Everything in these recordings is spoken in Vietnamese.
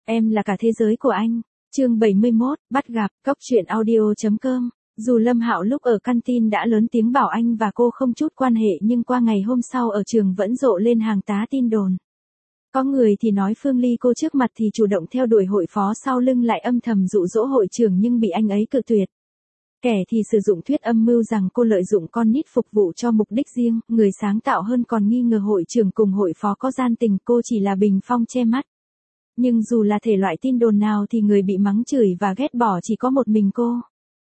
Em là cả thế giới của anh. Chương 71, bắt gặp, cóc truyện audio.com. Dù Lâm Hạo lúc ở canteen đã lớn tiếng bảo anh và cô không chút quan hệ nhưng qua ngày hôm sau ở trường vẫn rộ lên hàng tá tin đồn. Có người thì nói Phương Ly cô trước mặt thì chủ động theo đuổi hội phó, sau lưng lại âm thầm dụ dỗ hội trưởng nhưng bị anh ấy cự tuyệt. Kẻ thì sử dụng thuyết âm mưu rằng cô lợi dụng con nít phục vụ cho mục đích riêng, người sáng tạo hơn còn nghi ngờ hội trưởng cùng hội phó có gian tình, cô chỉ là bình phong che mắt. Nhưng dù là thể loại tin đồn nào thì người bị mắng chửi và ghét bỏ chỉ có một mình cô.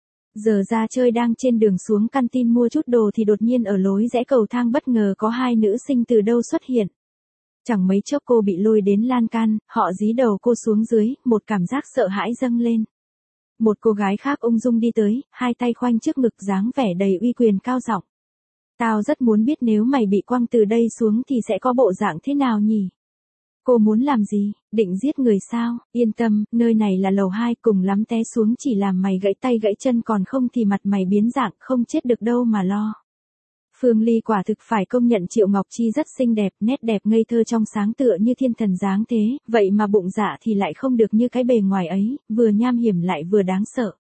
Giờ ra chơi đang trên đường xuống canteen mua chút đồ thì đột nhiên ở lối rẽ cầu thang bất ngờ có hai nữ sinh từ đâu xuất hiện. Chẳng mấy chốc cô bị lôi đến lan can, họ dí đầu cô xuống dưới, một cảm giác sợ hãi dâng lên. Một cô gái khác ung dung đi tới, hai tay khoanh trước ngực dáng vẻ đầy uy quyền cao giọng. Tao rất muốn biết nếu mày bị quăng từ đây xuống thì sẽ có bộ dạng thế nào nhỉ? Cô muốn làm gì, định giết người sao? Yên tâm, nơi này là lầu 2, cùng lắm té xuống chỉ làm mày gãy tay gãy chân, còn không thì mặt mày biến dạng, không chết được đâu mà lo. Phương Ly quả thực phải công nhận Triệu Ngọc Chi rất xinh đẹp, nét đẹp ngây thơ trong sáng tựa như thiên thần dáng thế, vậy mà bụng dạ thì lại không được như cái bề ngoài ấy, vừa nham hiểm lại vừa đáng sợ.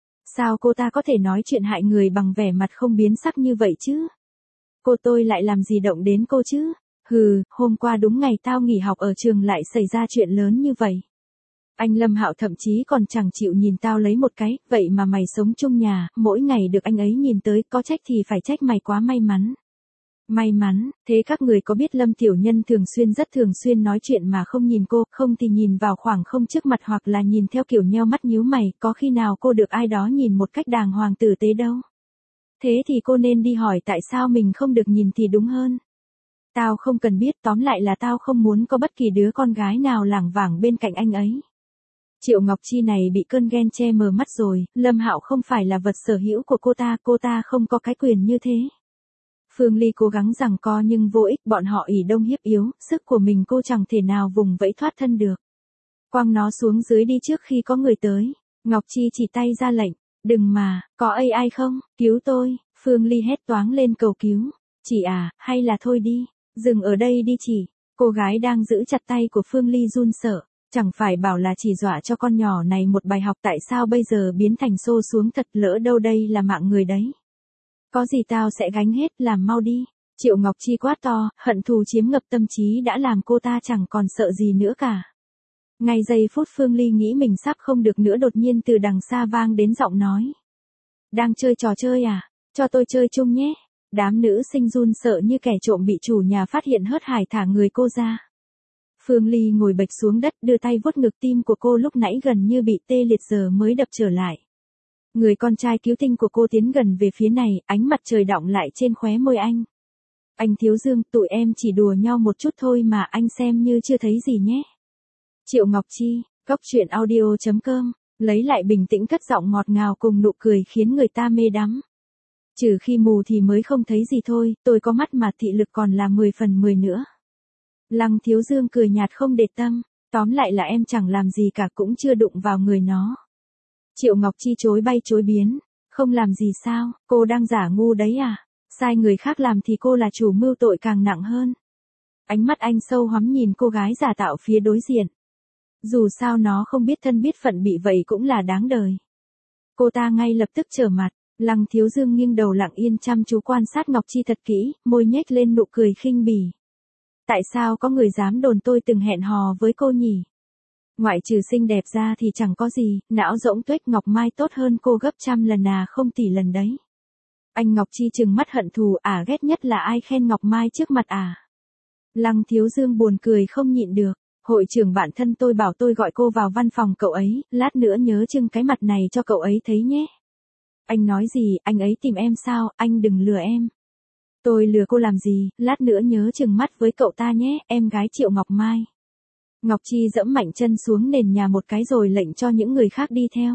Sao cô ta có thể nói chuyện hại người bằng vẻ mặt không biến sắc như vậy chứ? Tôi lại làm gì động đến cô chứ? Hừ, hôm qua đúng ngày tao nghỉ học ở trường lại xảy ra chuyện lớn như vậy. Anh Lâm Hạo thậm chí còn chẳng chịu nhìn tao lấy một cái, vậy mà mày sống chung nhà, mỗi ngày được anh ấy nhìn tới, có trách thì phải trách mày quá may mắn. May mắn, thế các người có biết Lâm Tiểu Nhân rất thường xuyên nói chuyện mà không nhìn cô, không thì nhìn vào khoảng không trước mặt hoặc là nhìn theo kiểu nheo mắt nhíu mày, có khi nào cô được ai đó nhìn một cách đàng hoàng tử tế đâu. Thế thì cô nên đi hỏi tại sao mình không được nhìn thì đúng hơn. Tao không cần biết, tóm lại là tao không muốn có bất kỳ đứa con gái nào lảng vảng bên cạnh anh ấy. Triệu Ngọc Chi này bị cơn ghen che mờ mắt rồi, Lâm Hạo không phải là vật sở hữu của cô ta không có cái quyền như thế. Phương Ly cố gắng giằng co nhưng vô ích, bọn họ ỷ đông hiếp yếu, sức của mình cô chẳng thể nào vùng vẫy thoát thân được. Quăng nó xuống dưới đi trước khi có người tới. Ngọc Chi chỉ tay ra lệnh, đừng mà, có AI không, cứu tôi. Phương Ly hét toáng lên cầu cứu. Chị à, hay là thôi đi, dừng ở đây đi chị. Cô gái đang giữ chặt tay của Phương Ly run sợ. Chẳng phải bảo là chỉ dọa cho con nhỏ này một bài học, tại sao bây giờ biến thành xô xuống thật, lỡ đâu đây là mạng người đấy. Có gì tao sẽ gánh hết, làm mau đi. Triệu Ngọc Chi quát to, hận thù chiếm ngập tâm trí đã làm cô ta chẳng còn sợ gì nữa cả. Ngay giây phút Phương Ly nghĩ mình sắp không được nữa, đột nhiên từ đằng xa vang đến giọng nói. Đang chơi trò chơi à? Cho tôi chơi chung nhé. Đám nữ sinh run sợ như kẻ trộm bị chủ nhà phát hiện, hớt hải thả người cô ra. Phương Ly ngồi bệt xuống đất, đưa tay vuốt ngực, tim của cô lúc nãy gần như bị tê liệt giờ mới đập trở lại. Người con trai cứu tinh của cô tiến gần về phía này, ánh mặt trời đọng lại trên khóe môi anh. Anh Thiếu Dương, tụi em chỉ đùa nhau một chút thôi mà, anh xem như chưa thấy gì nhé. Triệu Ngọc Chi, cóc truyện audio.com, lấy lại bình tĩnh cất giọng ngọt ngào cùng nụ cười khiến người ta mê đắm. Trừ khi mù thì mới không thấy gì thôi, tôi có mắt mà thị lực còn là 10 phần 10 nữa. Lăng Thiếu Dương cười nhạt không để tâm, tóm lại là em chẳng làm gì cả, cũng chưa đụng vào người nó. Triệu Ngọc Chi chối bay chối biến, không làm gì sao, cô đang giả ngu đấy à, sai người khác làm thì cô là chủ mưu tội càng nặng hơn. Ánh mắt anh sâu hoắm nhìn cô gái giả tạo phía đối diện. Dù sao nó không biết thân biết phận, bị vậy cũng là đáng đời. Cô ta ngay lập tức trở mặt, Lăng Thiếu Dương nghiêng đầu lặng yên chăm chú quan sát Ngọc Chi thật kỹ, môi nhếch lên nụ cười khinh bỉ. Tại sao có người dám đồn tôi từng hẹn hò với cô nhỉ? Ngoại trừ xinh đẹp ra thì chẳng có gì, não rỗng tuếch, Ngọc Mai tốt hơn cô gấp trăm lần à, không tỷ lần đấy. Anh Ngọc Chi trừng mắt hận thù, ghét nhất là ai khen Ngọc Mai trước mặt à. Lăng Thiếu Dương buồn cười không nhịn được, hội trưởng bạn thân tôi bảo tôi gọi cô vào văn phòng cậu ấy, lát nữa nhớ trưng cái mặt này cho cậu ấy thấy nhé. Anh nói gì, anh ấy tìm em sao, anh đừng lừa em. Tôi lừa cô làm gì, lát nữa nhớ trừng mắt với cậu ta nhé, em gái Triệu Ngọc Mai. Ngọc Chi dẫm mạnh chân xuống nền nhà một cái rồi lệnh cho những người khác đi theo.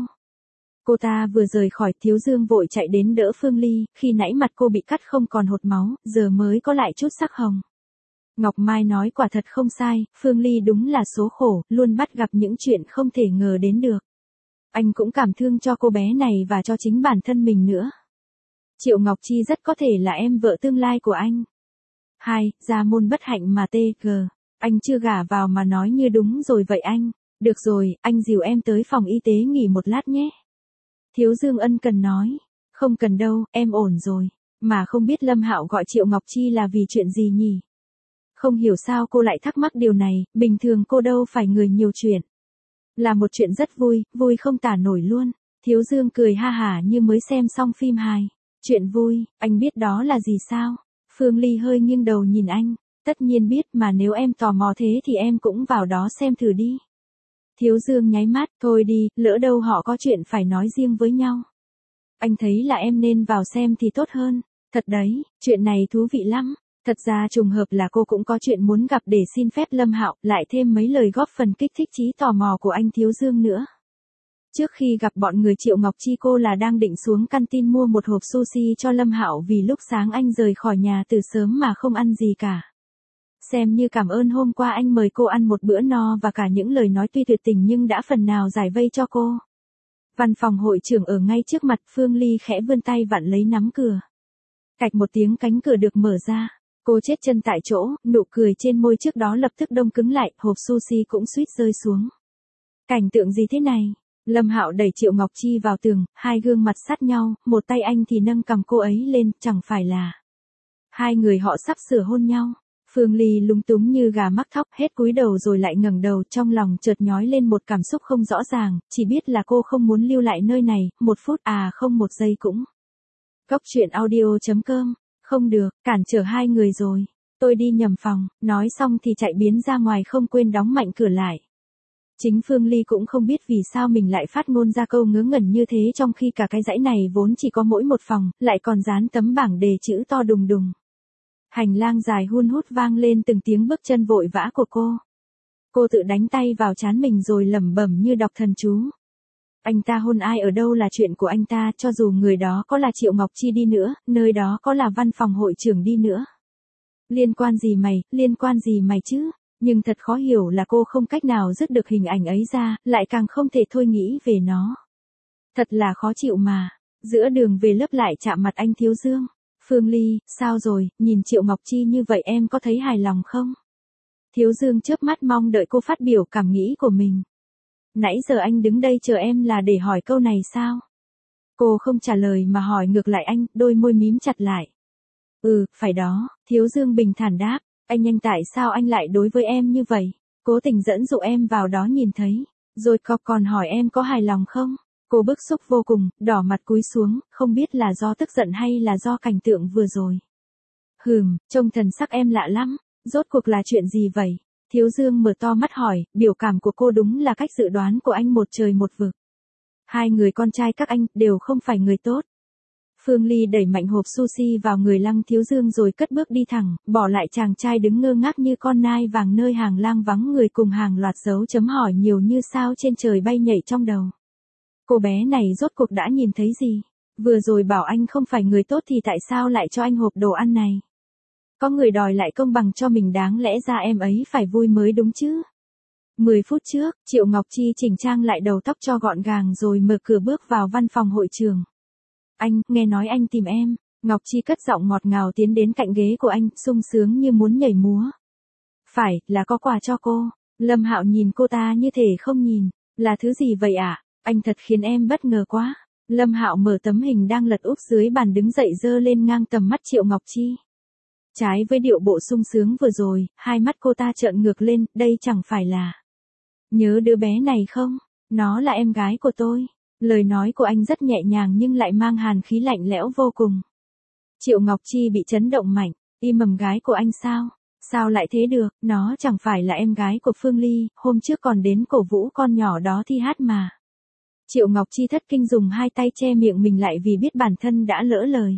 Cô ta vừa rời khỏi, Thiếu Dương vội chạy đến đỡ Phương Ly, khi nãy mặt cô bị cắt không còn hột máu, giờ mới có lại chút sắc hồng. Ngọc Mai nói quả thật không sai, Phương Ly đúng là số khổ, luôn bắt gặp những chuyện không thể ngờ đến được. Anh cũng cảm thương cho cô bé này và cho chính bản thân mình nữa. Triệu Ngọc Chi rất có thể là em vợ tương lai của anh. 2. Gia môn bất hạnh mà TG. Anh chưa gả vào mà nói như đúng rồi vậy anh. Được rồi, anh dìu em tới phòng y tế nghỉ một lát nhé. Thiếu Dương ân cần nói. Không cần đâu, em ổn rồi. Mà không biết Lâm Hạo gọi Triệu Ngọc Chi là vì chuyện gì nhỉ? Không hiểu sao cô lại thắc mắc điều này, bình thường cô đâu phải người nhiều chuyện. Là một chuyện rất vui, vui không tả nổi luôn. Thiếu Dương cười ha hả như mới xem xong phim hài. Chuyện vui, anh biết đó là gì sao? Phương Ly hơi nghiêng đầu nhìn anh. Tất nhiên biết, mà nếu em tò mò thế thì em cũng vào đó xem thử đi. Thiếu Dương nháy mắt, thôi đi, lỡ đâu họ có chuyện phải nói riêng với nhau. Anh thấy là em nên vào xem thì tốt hơn. Thật đấy, chuyện này thú vị lắm. Thật ra trùng hợp là cô cũng có chuyện muốn gặp để xin phép Lâm Hạo, lại thêm mấy lời góp phần kích thích trí tò mò của anh Thiếu Dương nữa. Trước khi gặp bọn người Triệu Ngọc Chi cô là đang định xuống canteen mua một hộp sushi cho Lâm Hạo vì lúc sáng anh rời khỏi nhà từ sớm mà không ăn gì cả. Xem như cảm ơn hôm qua anh mời cô ăn một bữa no và cả những lời nói tuy tuyệt tình nhưng đã phần nào giải vây cho cô. Văn phòng hội trưởng ở ngay trước mặt, Phương Ly khẽ vươn tay vặn lấy nắm cửa. Cạch một tiếng cánh cửa được mở ra. Cô chết chân tại chỗ, nụ cười trên môi trước đó lập tức đông cứng lại, hộp sushi cũng suýt rơi xuống. Cảnh tượng gì thế này? Lâm Hạo đẩy Triệu Ngọc Chi vào tường, hai gương mặt sát nhau, một tay anh thì nâng cằm cô ấy lên, chẳng phải là hai người họ sắp sửa hôn nhau. Phương Ly lúng túng như gà mắc thóc, hết cúi đầu rồi lại ngẩng đầu, trong lòng chợt nhói lên một cảm xúc không rõ ràng, chỉ biết là cô không muốn lưu lại nơi này, một phút không một giây cũng. Cốc truyện audio.com, không được, cản trở hai người rồi. Tôi đi nhầm phòng, nói xong thì chạy biến ra ngoài không quên đóng mạnh cửa lại. Chính Phương Ly cũng không biết vì sao mình lại phát ngôn ra câu ngớ ngẩn như thế trong khi cả cái dãy này vốn chỉ có mỗi một phòng, lại còn dán tấm bảng đề chữ to đùng đùng. Hành lang dài hun hút vang lên từng tiếng bước chân vội vã của cô. Cô tự đánh tay vào trán mình rồi lẩm bẩm như đọc thần chú. Anh ta hôn ai ở đâu là chuyện của anh ta, cho dù người đó có là Triệu Ngọc Chi đi nữa, nơi đó có là văn phòng hội trưởng đi nữa. Liên quan gì mày chứ? Nhưng thật khó hiểu là cô không cách nào dứt được hình ảnh ấy ra, lại càng không thể thôi nghĩ về nó. Thật là khó chịu mà. Giữa đường về lớp lại chạm mặt anh Thiếu Dương. Phương Ly, sao rồi, nhìn Triệu Ngọc Chi như vậy em có thấy hài lòng không? Thiếu Dương chớp mắt mong đợi cô phát biểu cảm nghĩ của mình. Nãy giờ anh đứng đây chờ em là để hỏi câu này sao? Cô không trả lời mà hỏi ngược lại anh, đôi môi mím chặt lại. Phải đó, Thiếu Dương bình thản đáp. Anh tại sao anh lại đối với em như vậy? Cố tình dẫn dụ em vào đó nhìn thấy. Rồi còn hỏi em có hài lòng không? Cô bức xúc vô cùng, đỏ mặt cúi xuống, không biết là do tức giận hay là do cảnh tượng vừa rồi. Trông thần sắc em lạ lắm, rốt cuộc là chuyện gì vậy? Thiếu Dương mở to mắt hỏi, biểu cảm của cô đúng là cách dự đoán của anh một trời một vực. Hai người con trai các anh đều không phải người tốt. Phương Ly đẩy mạnh hộp sushi vào người Lăng Thiếu Dương rồi cất bước đi thẳng, bỏ lại chàng trai đứng ngơ ngác như con nai vàng nơi hàng lang vắng người cùng hàng loạt dấu chấm hỏi nhiều như sao trên trời bay nhảy trong đầu. Cô bé này rốt cuộc đã nhìn thấy gì? Vừa rồi bảo anh không phải người tốt thì tại sao lại cho anh hộp đồ ăn này? Có người đòi lại công bằng cho mình, đáng lẽ ra em ấy phải vui mới đúng chứ? 10 phút trước, Triệu Ngọc Chi chỉnh trang lại đầu tóc cho gọn gàng rồi mở cửa bước vào văn phòng hội trường. Anh, nghe nói anh tìm em. Ngọc Chi cất giọng ngọt ngào tiến đến cạnh ghế của anh, sung sướng như muốn nhảy múa. Phải, là có quà cho cô. Lâm Hạo nhìn cô ta như thể không nhìn. Là thứ gì vậy ạ? Anh thật khiến em bất ngờ quá. Lâm Hạo mở tấm hình đang lật úp dưới bàn đứng dậy giơ lên ngang tầm mắt Triệu Ngọc Chi. Trái với điệu bộ sung sướng vừa rồi, hai mắt cô ta trợn ngược lên, đây chẳng phải là. Nhớ đứa bé này không? Nó là em gái của tôi. Lời nói của anh rất nhẹ nhàng nhưng lại mang hàn khí lạnh lẽo vô cùng. Triệu Ngọc Chi bị chấn động mạnh, mầm gái của anh sao? Sao lại thế được, nó chẳng phải là em gái của Phương Ly, hôm trước còn đến cổ vũ con nhỏ đó thi hát mà. Triệu Ngọc Chi thất kinh dùng hai tay che miệng mình lại vì biết bản thân đã lỡ lời.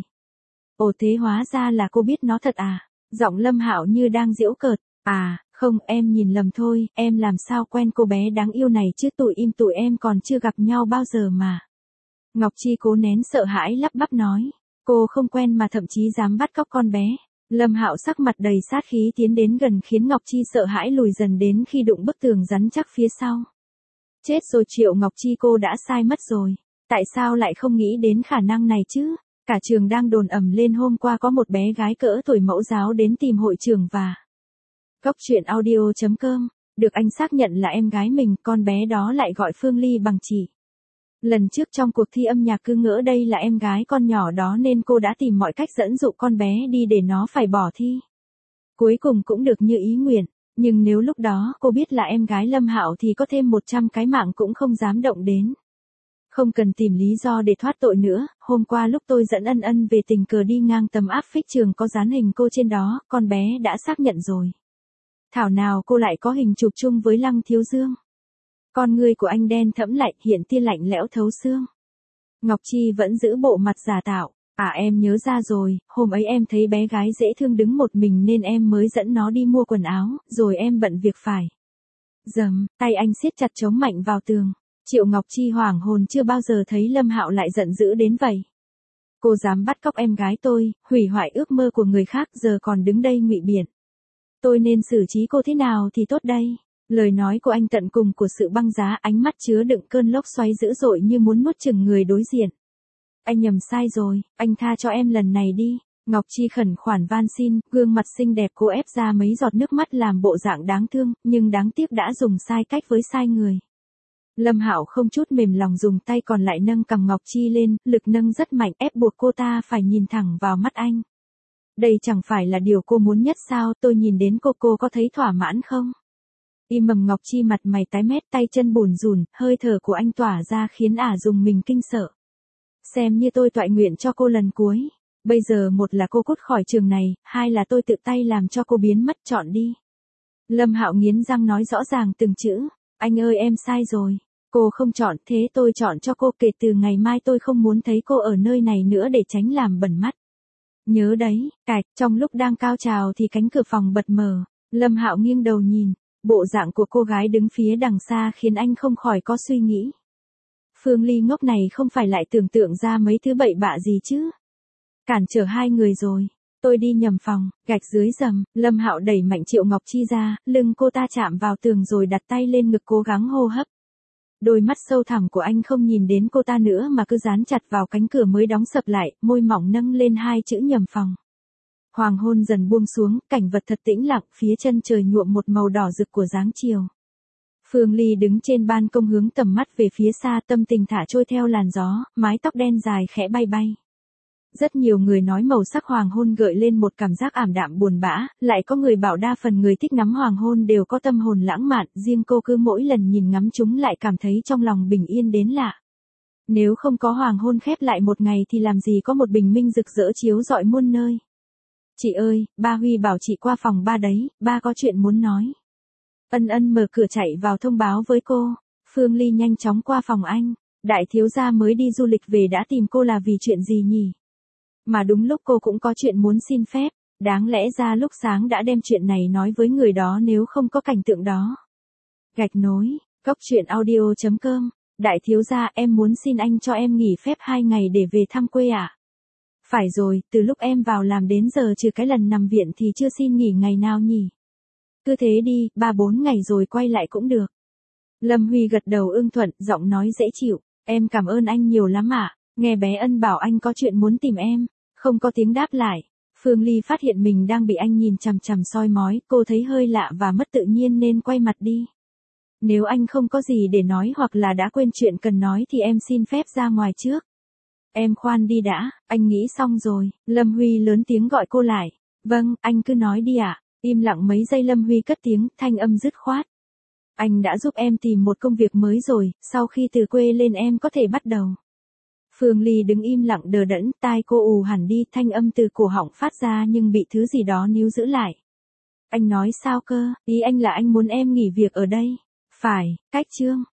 Ồ thế hóa ra là cô biết nó thật à? Giọng Lâm Hạo như đang giễu cợt. Không, em nhìn lầm thôi, em làm sao quen cô bé đáng yêu này chứ, tụi em còn chưa gặp nhau bao giờ mà. Ngọc Chi cố nén sợ hãi lắp bắp nói, cô không quen mà thậm chí dám bắt cóc con bé. Lâm Hạo sắc mặt đầy sát khí tiến đến gần khiến Ngọc Chi sợ hãi lùi dần đến khi đụng bức tường rắn chắc phía sau. Chết rồi, Triệu Ngọc Chi, cô đã sai mất rồi. Tại sao lại không nghĩ đến khả năng này chứ? Cả trường đang đồn ầm lên hôm qua có một bé gái cỡ tuổi mẫu giáo đến tìm hội trưởng và. Cốc truyện audio.com Được anh xác nhận là em gái mình, con bé đó lại gọi Phương Ly bằng chị. Lần trước trong cuộc thi âm nhạc cứ ngỡ đây là em gái con nhỏ đó nên cô đã tìm mọi cách dẫn dụ con bé đi để nó phải bỏ thi. Cuối cùng cũng được như ý nguyện, nhưng nếu lúc đó cô biết là em gái Lâm Hạo thì có thêm 100 cái mạng cũng không dám động đến. Không cần tìm lý do để thoát tội nữa, hôm qua lúc tôi dẫn Ân Ân về tình cờ đi ngang tấm áp phích trường có dán hình cô trên đó, con bé đã xác nhận rồi. Thảo nào cô lại có hình chụp chung với Lăng Thiếu Dương. Con người của anh đen thẫm lại, hiện tia lạnh lẽo thấu xương. Ngọc Chi vẫn giữ bộ mặt giả tạo. À em nhớ ra rồi, hôm ấy em thấy bé gái dễ thương đứng một mình nên em mới dẫn nó đi mua quần áo, rồi em bận việc phải. Dầm, tay anh siết chặt chống mạnh vào tường. Triệu Ngọc Chi hoảng hồn, chưa bao giờ thấy Lâm Hạo lại giận dữ đến vậy. Cô dám bắt cóc em gái tôi, hủy hoại ước mơ của người khác, giờ còn đứng đây ngụy biện. Tôi nên xử trí cô thế nào thì tốt đây? Lời nói của anh tận cùng của sự băng giá, ánh mắt chứa đựng cơn lốc xoáy dữ dội như muốn nuốt chửng người đối diện. Anh nhầm sai rồi, anh tha cho em lần này đi. Ngọc Chi khẩn khoản van xin, gương mặt xinh đẹp cô ép ra mấy giọt nước mắt làm bộ dạng đáng thương, nhưng đáng tiếc đã dùng sai cách với sai người. Lâm Hạo không chút mềm lòng dùng tay còn lại nâng cằm Ngọc Chi lên, lực nâng rất mạnh ép buộc cô ta phải nhìn thẳng vào mắt anh. Đây chẳng phải là điều cô muốn nhất sao, tôi nhìn đến cô có thấy thỏa mãn không? Im mầm. Ngọc Chi mặt mày tái mét, tay chân bủn rủn, hơi thở của anh tỏa ra khiến ả dùng mình kinh sợ. Xem như tôi toại nguyện cho cô lần cuối. Bây giờ một là cô cút khỏi trường này, hai là tôi tự tay làm cho cô biến mất, chọn đi. Lâm Hạo nghiến răng nói rõ ràng từng chữ. Anh ơi em sai rồi. Cô không chọn, thế tôi chọn cho cô, kể từ ngày mai tôi không muốn thấy cô ở nơi này nữa để tránh làm bẩn mắt. Nhớ đấy, cạch, trong lúc đang cao trào thì cánh cửa phòng bật mở. Lâm Hạo nghiêng đầu nhìn, bộ dạng của cô gái đứng phía đằng xa khiến anh không khỏi có suy nghĩ. Phương Ly ngốc này không phải lại tưởng tượng ra mấy thứ bậy bạ gì chứ? Cản trở hai người rồi. Tôi đi nhầm phòng, gạch dưới rầm, Lâm Hạo đẩy mạnh Triệu Ngọc Chi ra, lưng cô ta chạm vào tường rồi đặt tay lên ngực cố gắng hô hấp. Đôi mắt sâu thẳm của anh không nhìn đến cô ta nữa mà cứ dán chặt vào cánh cửa mới đóng sập lại, môi mỏng nâng lên hai chữ nhầm phòng. Hoàng hôn dần buông xuống, cảnh vật thật tĩnh lặng, phía chân trời nhuộm một màu đỏ rực của dáng chiều. Phương Ly đứng trên ban công hướng tầm mắt về phía xa, tâm tình thả trôi theo làn gió, mái tóc đen dài khẽ bay bay. Rất nhiều người nói màu sắc hoàng hôn gợi lên một cảm giác ảm đạm buồn bã, lại có người bảo đa phần người thích ngắm hoàng hôn đều có tâm hồn lãng mạn, riêng cô cứ mỗi lần nhìn ngắm chúng lại cảm thấy trong lòng bình yên đến lạ. Nếu không có hoàng hôn khép lại một ngày thì làm gì có một bình minh rực rỡ chiếu rọi muôn nơi. Chị ơi, ba Huy bảo chị qua phòng ba đấy, ba có chuyện muốn nói. Ân Ân mở cửa chạy vào thông báo với cô. Phương Ly nhanh chóng qua phòng anh. Đại thiếu gia mới đi du lịch về đã tìm cô là vì chuyện gì nhỉ? Mà đúng lúc cô cũng có chuyện muốn xin phép. Đáng lẽ ra lúc sáng đã đem chuyện này nói với người đó nếu không có cảnh tượng đó. Gạch nối, góc truyện audio.com. Đại thiếu gia, em muốn xin anh cho em nghỉ phép 2 ngày để về thăm quê ạ. Phải rồi, từ lúc em vào làm đến giờ trừ cái lần nằm viện thì chưa xin nghỉ ngày nào nhỉ? Cứ thế đi, 3-4 ngày rồi quay lại cũng được. Lâm Huy gật đầu ưng thuận, giọng nói dễ chịu. Em cảm ơn anh nhiều lắm ạ. Nghe bé Ân bảo anh có chuyện muốn tìm em. Không có tiếng đáp lại. Phương Ly phát hiện mình đang bị anh nhìn chằm chằm soi mói, cô thấy hơi lạ và mất tự nhiên nên quay mặt đi. Nếu anh không có gì để nói hoặc là đã quên chuyện cần nói thì em xin phép ra ngoài trước. Em khoan đi đã, anh nghĩ xong rồi. Lâm Huy lớn tiếng gọi cô lại. Vâng, anh cứ nói đi ạ. Im lặng mấy giây Lâm Huy cất tiếng, thanh âm dứt khoát. Anh đã giúp em tìm một công việc mới rồi, sau khi từ quê lên em có thể bắt đầu. Phương Ly đứng im lặng đờ đẫn, tai cô ù hẳn đi, thanh âm từ cổ họng phát ra nhưng bị thứ gì đó níu giữ lại. Anh nói sao cơ, ý anh là anh muốn em nghỉ việc ở đây. Phải, cách chương.